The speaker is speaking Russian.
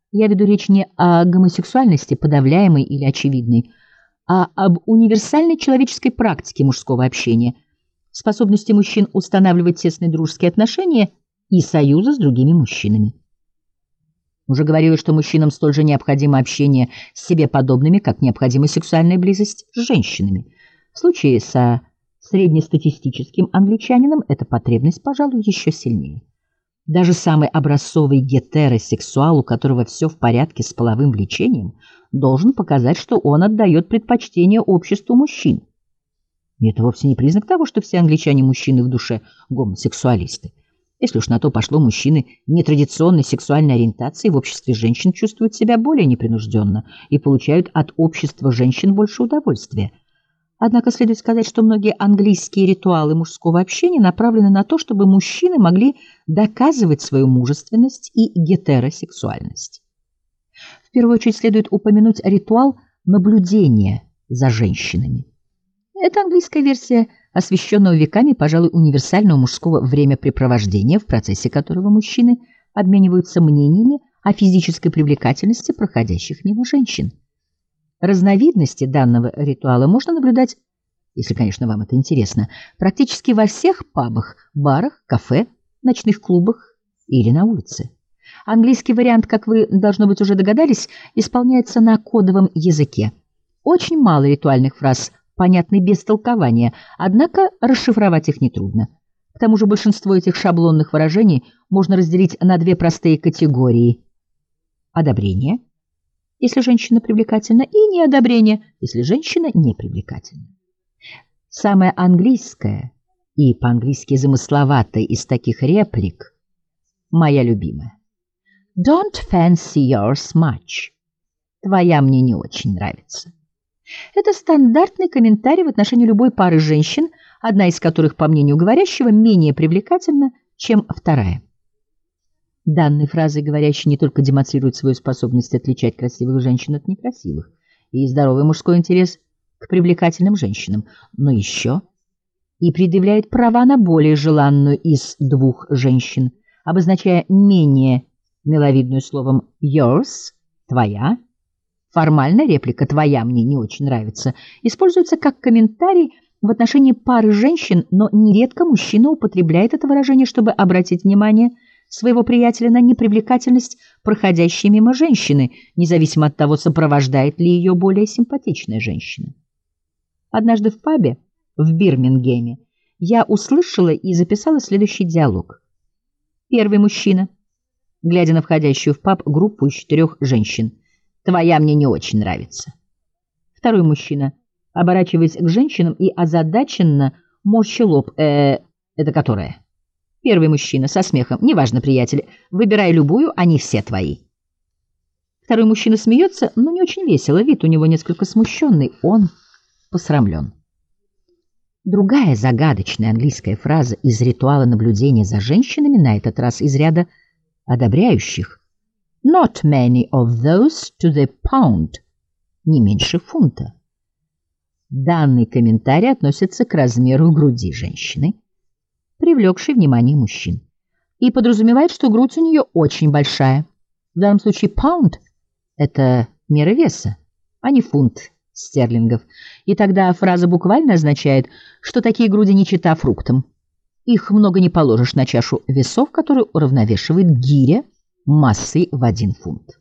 Я веду речь не о гомосексуальности, подавляемой или очевидной, а об универсальной человеческой практике мужского общения, способности мужчин устанавливать тесные дружеские отношения и союзы с другими мужчинами. Уже говорилось, что мужчинам столь же необходимо общение с себе подобными, как необходима сексуальная близость с женщинами. В случае со среднестатистическим англичанином эта потребность, пожалуй, еще сильнее. Даже самый образцовый гетеросексуал, у которого все в порядке с половым влечением, должен показать, что он отдает предпочтение обществу мужчин. И это вовсе не признак того, что все англичане-мужчины в душе гомосексуалисты. Если уж на то пошло, мужчины нетрадиционной сексуальной ориентации в обществе женщин чувствуют себя более непринужденно и получают от общества женщин больше удовольствия. Однако следует сказать, что многие английские ритуалы мужского общения направлены на то, чтобы мужчины могли доказывать свою мужественность и гетеросексуальность. В первую очередь следует упомянуть ритуал наблюдения за женщинами. Это английская версия освященного веками, пожалуй, универсального мужского времяпрепровождения, в процессе которого мужчины обмениваются мнениями о физической привлекательности проходящих мимо женщин. Разновидности данного ритуала можно наблюдать, если, конечно, вам это интересно, практически во всех пабах, барах, кафе, ночных клубах или на улице. Английский вариант, как вы, должно быть, уже догадались, исполняется на кодовом языке. Очень мало ритуальных фраз понятны без толкования, однако расшифровать их нетрудно. К тому же большинство этих шаблонных выражений можно разделить на две простые категории: одобрение, если женщина привлекательна, и неодобрение, если женщина не привлекательна. Самая английская и по-английски замысловатая из таких реплик — моя любимая. Don't fancy yours much. Твоя мне не очень нравится. Это стандартный комментарий в отношении любой пары женщин, одна из которых, по мнению говорящего, менее привлекательна, чем вторая. Данной фразой говорящий не только демонстрирует свою способность отличать красивых женщин от некрасивых и здоровый мужской интерес к привлекательным женщинам, но еще и предъявляет права на более желанную из двух женщин, обозначая менее миловидную словом yours – твоя. Формальная реплика «твоя мне не очень нравится» используется как комментарий в отношении пары женщин, но нередко мужчина употребляет это выражение, чтобы обратить внимание своего приятеля на непривлекательность проходящей мимо женщины, независимо от того, сопровождает ли ее более симпатичная женщина. Однажды в пабе в Бирмингеме я услышала и записала следующий диалог. Первый мужчина, глядя на входящую в паб группу из 4 женщин: «Твоя мне не очень нравится». Второй мужчина, оборачиваясь к женщинам и озадаченно морща лоб: это которая? Первый мужчина со смехом: «Неважно, приятель, выбирай любую, они все твои». Второй мужчина смеется, но не очень весело, вид у него несколько смущенный, он посрамлен. Другая загадочная английская фраза из ритуала наблюдения за женщинами, на этот раз из ряда одобряющих: «Not many of those to the pound», не меньше фунта. Данный комментарий относится к размеру груди женщины, привлекшей внимание мужчин, и подразумевает, что грудь у нее очень большая. В данном случае pound – это мера веса, а не фунт стерлингов. И тогда фраза буквально означает, что такие груди не чита фруктам. Их много не положишь на чашу весов, которую уравновешивает гиря массой в 1 фунт.